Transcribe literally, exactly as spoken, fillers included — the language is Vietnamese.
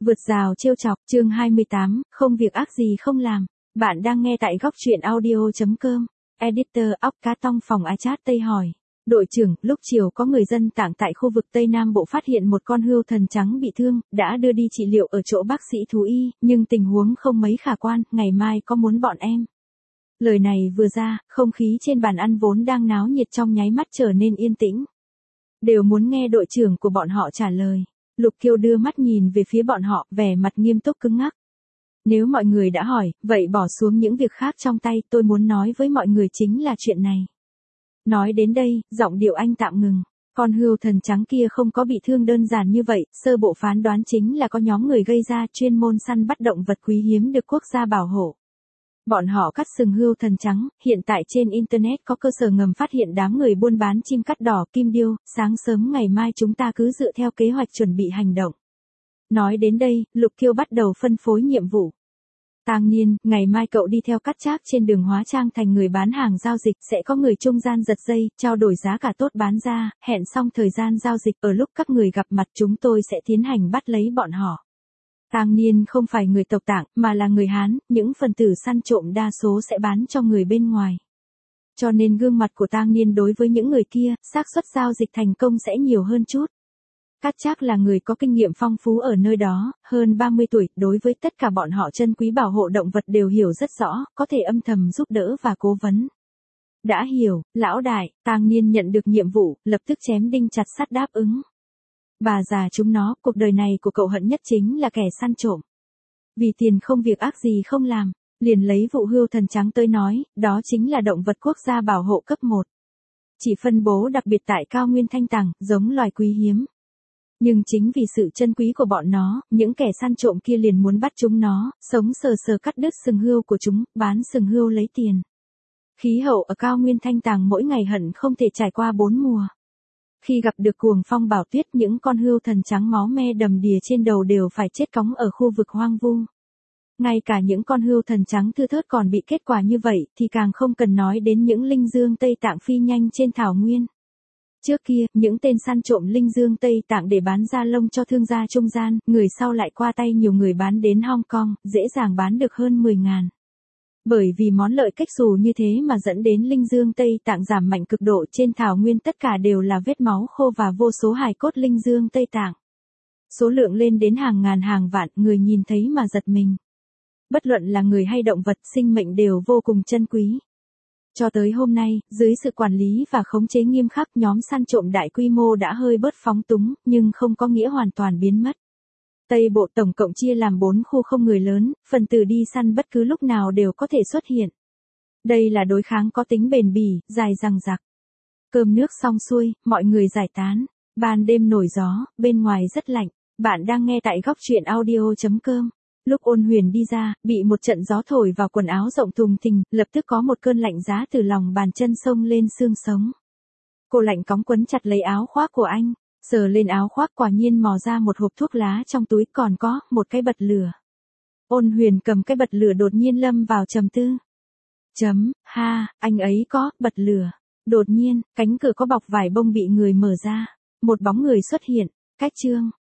Vượt rào trêu chọc, chương hai mươi tám, không việc ác gì không làm. Bạn đang nghe tại góc truyện audio.com. Editor óc cá tong phòng iChat Tây hỏi. Đội trưởng, lúc chiều có người dân tảng tại khu vực Tây Nam Bộ phát hiện một con hươu thần trắng bị thương, đã đưa đi trị liệu ở chỗ bác sĩ thú y, nhưng tình huống không mấy khả quan, ngày mai có muốn bọn em. Lời này vừa ra, không khí trên bàn ăn vốn đang náo nhiệt trong nháy mắt trở nên yên tĩnh. Đều muốn nghe đội trưởng của bọn họ trả lời. Lục Kiêu đưa mắt nhìn về phía bọn họ, vẻ mặt nghiêm túc cứng ngắc. Nếu mọi người đã hỏi, vậy bỏ xuống những việc khác trong tay, tôi muốn nói với mọi người chính là chuyện này. Nói đến đây, giọng điệu anh tạm ngừng. Con hươu thần trắng kia không có bị thương đơn giản như vậy, sơ bộ phán đoán chính là có nhóm người gây ra chuyên môn săn bắt động vật quý hiếm được quốc gia bảo hộ. Bọn họ cắt sừng hươu thần trắng, hiện tại trên Internet có cơ sở ngầm phát hiện đám người buôn bán chim cắt đỏ kim điêu, sáng sớm ngày mai chúng ta cứ dựa theo kế hoạch chuẩn bị hành động. Nói đến đây, Lục Kiêu bắt đầu phân phối nhiệm vụ. Tang Niên, ngày mai cậu đi theo Cát Trác trên đường hóa trang thành người bán hàng giao dịch, sẽ có người trung gian giật dây, trao đổi giá cả tốt bán ra, hẹn xong thời gian giao dịch, ở lúc các người gặp mặt chúng tôi sẽ tiến hành bắt lấy bọn họ. Tang Niên không phải người tộc Tạng, mà là người Hán, những phần tử săn trộm đa số sẽ bán cho người bên ngoài. Cho nên gương mặt của Tang Niên đối với những người kia, xác suất giao dịch thành công sẽ nhiều hơn chút. Cát Trác là người có kinh nghiệm phong phú ở nơi đó, hơn ba mươi tuổi, đối với tất cả bọn họ chân quý bảo hộ động vật đều hiểu rất rõ, có thể âm thầm giúp đỡ và cố vấn. Đã hiểu, lão đại, Tang Niên nhận được nhiệm vụ, lập tức chém đinh chặt sắt đáp ứng. Bà già chúng nó, cuộc đời này của cậu hận nhất chính là kẻ săn trộm. Vì tiền không việc ác gì không làm, liền lấy vụ hươu thần trắng tới nói, đó chính là động vật quốc gia bảo hộ cấp một. Chỉ phân bố đặc biệt tại cao nguyên Thanh Tằng, giống loài quý hiếm. Nhưng chính vì sự chân quý của bọn nó, những kẻ săn trộm kia liền muốn bắt chúng nó, sống sờ sờ cắt đứt sừng hươu của chúng, bán sừng hươu lấy tiền. Khí hậu ở cao nguyên Thanh Tằng mỗi ngày hận không thể trải qua bốn mùa. Khi gặp được cuồng phong bão tuyết, những con hươu thần trắng máu me đầm đìa trên đầu đều phải chết cóng ở khu vực hoang vu. Ngay cả những con hươu thần trắng thưa thớt còn bị kết quả như vậy, thì càng không cần nói đến những linh dương Tây Tạng phi nhanh trên thảo nguyên. Trước kia, những tên săn trộm linh dương Tây Tạng để bán da lông cho thương gia trung gian, người sau lại qua tay nhiều người bán đến Hong Kong, dễ dàng bán được hơn mười ngàn. Bởi vì món lợi cách xù như thế mà dẫn đến linh dương Tây Tạng giảm mạnh cực độ, trên thảo nguyên tất cả đều là vết máu khô và vô số hài cốt linh dương Tây Tạng. Số lượng lên đến hàng ngàn hàng vạn, người nhìn thấy mà giật mình. Bất luận là người hay động vật, sinh mệnh đều vô cùng chân quý. Cho tới hôm nay, dưới sự quản lý và khống chế nghiêm khắc, nhóm săn trộm đại quy mô đã hơi bớt phóng túng, nhưng không có nghĩa hoàn toàn biến mất. Tây Bộ tổng cộng chia làm bốn khu không người lớn, phần tử đi săn bất cứ lúc nào đều có thể xuất hiện. Đây là đối kháng có tính bền bỉ, dài dằng dặc. Cơm nước xong xuôi, mọi người giải tán. Ban đêm nổi gió, bên ngoài rất lạnh. Bạn đang nghe tại góc truyện audio.com. Lúc Ôn Huyền đi ra, bị một trận gió thổi vào quần áo rộng thùng thình, lập tức có một cơn lạnh giá từ lòng bàn chân xông lên xương sống. Cô lạnh cóng quấn chặt lấy áo khoác của anh, sờ lên áo khoác quả nhiên mò ra một hộp thuốc lá trong túi, còn có một cái bật lửa. Ôn Huyền cầm cái bật lửa đột nhiên lâm vào trầm tư. Chấm, ha, anh ấy có bật lửa. Đột nhiên, cánh cửa có bọc vải bông bị người mở ra. Một bóng người xuất hiện, cách chương.